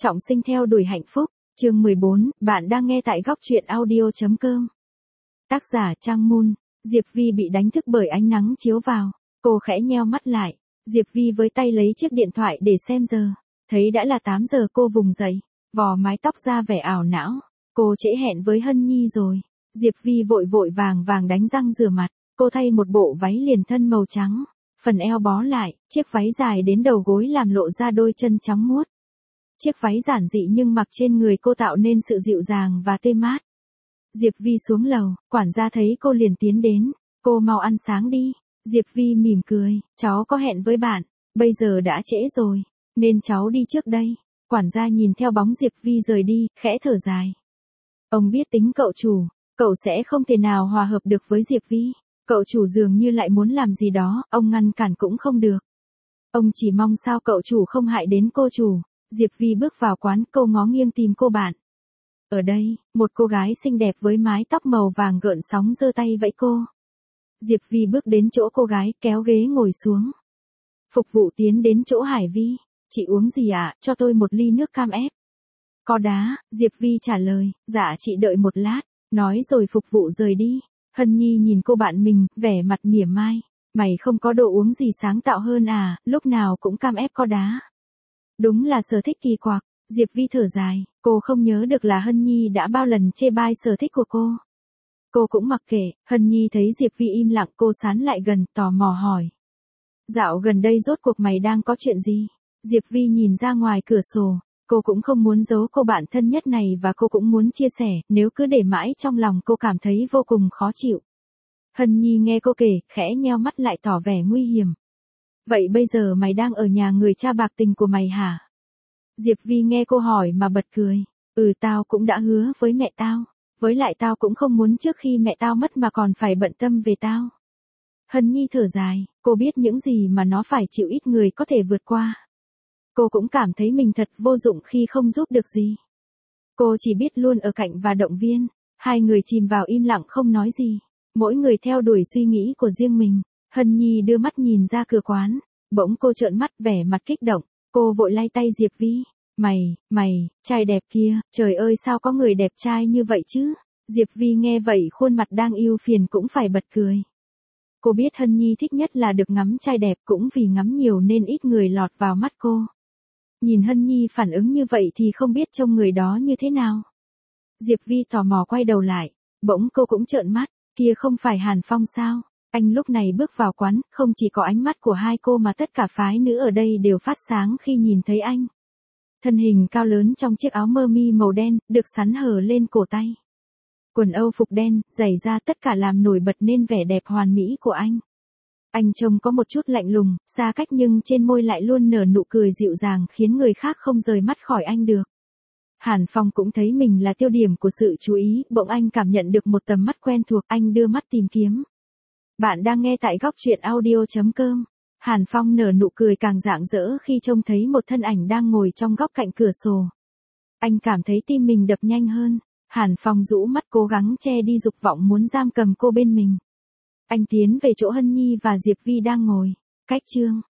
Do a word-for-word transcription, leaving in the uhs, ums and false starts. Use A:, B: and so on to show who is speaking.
A: Trọng sinh theo đuổi hạnh phúc, chương mười bốn, bạn đang nghe tại góc truyện audio chấm com. Tác giả Trang Moon, Diệp Vi bị đánh thức bởi ánh nắng chiếu vào, cô khẽ nheo mắt lại, Diệp Vi với tay lấy chiếc điện thoại để xem giờ, thấy đã là tám giờ cô vùng dậy, vò mái tóc ra vẻ ảo não, cô trễ hẹn với Hân Nhi rồi, Diệp Vi vội vội vàng vàng đánh răng rửa mặt, cô thay một bộ váy liền thân màu trắng, phần eo bó lại, chiếc váy dài đến đầu gối làm lộ ra đôi chân trắng muốt. Chiếc váy giản dị nhưng mặc trên người cô tạo nên sự dịu dàng và tê mát. Diệp Vi xuống lầu, quản gia thấy cô liền tiến đến, cô mau ăn sáng đi. Diệp Vi mỉm cười, cháu có hẹn với bạn, bây giờ đã trễ rồi, nên cháu đi trước đây. Quản gia nhìn theo bóng Diệp Vi rời đi, khẽ thở dài. Ông biết tính cậu chủ, cậu sẽ không thể nào hòa hợp được với Diệp Vi. Cậu chủ dường như lại muốn làm gì đó, ông ngăn cản cũng không được. Ông chỉ mong sao cậu chủ không hại đến cô chủ. Diệp Vi bước vào quán, cô ngó nghiêng tìm cô bạn. Ở đây, một cô gái xinh đẹp với mái tóc màu vàng gợn sóng giơ tay vẫy cô. Diệp Vi bước đến chỗ cô gái, kéo ghế ngồi xuống. Phục vụ tiến đến chỗ Hải Vi. Chị uống gì ạ? À? Cho tôi một ly nước cam ép. Có đá, Diệp Vi trả lời, dạ chị đợi một lát, nói rồi phục vụ rời đi. Hân Nhi nhìn cô bạn mình, vẻ mặt mỉa mai. Mày không có đồ uống gì sáng tạo hơn à, lúc nào cũng cam ép có đá. Đúng là sở thích kỳ quặc, Diệp Vi thở dài, cô không nhớ được là Hân Nhi đã bao lần chê bai sở thích của cô. Cô cũng mặc kệ, Hân Nhi thấy Diệp Vi im lặng cô sán lại gần, tò mò hỏi. Dạo gần đây rốt cuộc mày đang có chuyện gì? Diệp Vi nhìn ra ngoài cửa sổ, cô cũng không muốn giấu cô bạn thân nhất này và cô cũng muốn chia sẻ, nếu cứ để mãi trong lòng cô cảm thấy vô cùng khó chịu. Hân Nhi nghe cô kể, khẽ nheo mắt lại tỏ vẻ nguy hiểm. Vậy bây giờ mày đang ở nhà người cha bạc tình của mày hả? Diệp Vi nghe cô hỏi mà bật cười. Ừ tao cũng đã hứa với mẹ tao. Với lại tao cũng không muốn trước khi mẹ tao mất mà còn phải bận tâm về tao. Hân Nhi thở dài, cô biết những gì mà nó phải chịu ít người có thể vượt qua. Cô cũng cảm thấy mình thật vô dụng khi không giúp được gì. Cô chỉ biết luôn ở cạnh và động viên. Hai người chìm vào im lặng không nói gì. Mỗi người theo đuổi suy nghĩ của riêng mình. Hân Nhi đưa mắt nhìn ra cửa quán, bỗng cô trợn mắt vẻ mặt kích động, cô vội lay tay Diệp Vi, mày, mày, trai đẹp kia, trời ơi sao có người đẹp trai như vậy chứ, Diệp Vi nghe vậy khuôn mặt đang ưu phiền cũng phải bật cười. Cô biết Hân Nhi thích nhất là được ngắm trai đẹp cũng vì ngắm nhiều nên ít người lọt vào mắt cô. Nhìn Hân Nhi phản ứng như vậy thì không biết trông người đó như thế nào. Diệp Vi tò mò quay đầu lại, bỗng cô cũng trợn mắt, kia không phải Hàn Phong sao? Anh lúc này bước vào quán, không chỉ có ánh mắt của hai cô mà tất cả phái nữ ở đây đều phát sáng khi nhìn thấy anh. Thân hình cao lớn trong chiếc áo mơ mi màu đen, được sắn hở lên cổ tay. Quần âu phục đen, giày da tất cả làm nổi bật nên vẻ đẹp hoàn mỹ của anh. Anh trông có một chút lạnh lùng, xa cách nhưng trên môi lại luôn nở nụ cười dịu dàng khiến người khác không rời mắt khỏi anh được. Hàn Phong cũng thấy mình là tiêu điểm của sự chú ý, bỗng anh cảm nhận được một tầm mắt quen thuộc, anh đưa mắt tìm kiếm. Bạn đang nghe tại góc truyện audio chấm com. Hàn Phong nở nụ cười càng rạng rỡ khi trông thấy một thân ảnh đang ngồi trong góc cạnh cửa sổ. Anh cảm thấy tim mình đập nhanh hơn. Hàn Phong rũ mắt cố gắng che đi dục vọng muốn giam cầm cô bên mình. Anh tiến về chỗ Hân Nhi và Diệp Vi đang ngồi. Cách chương.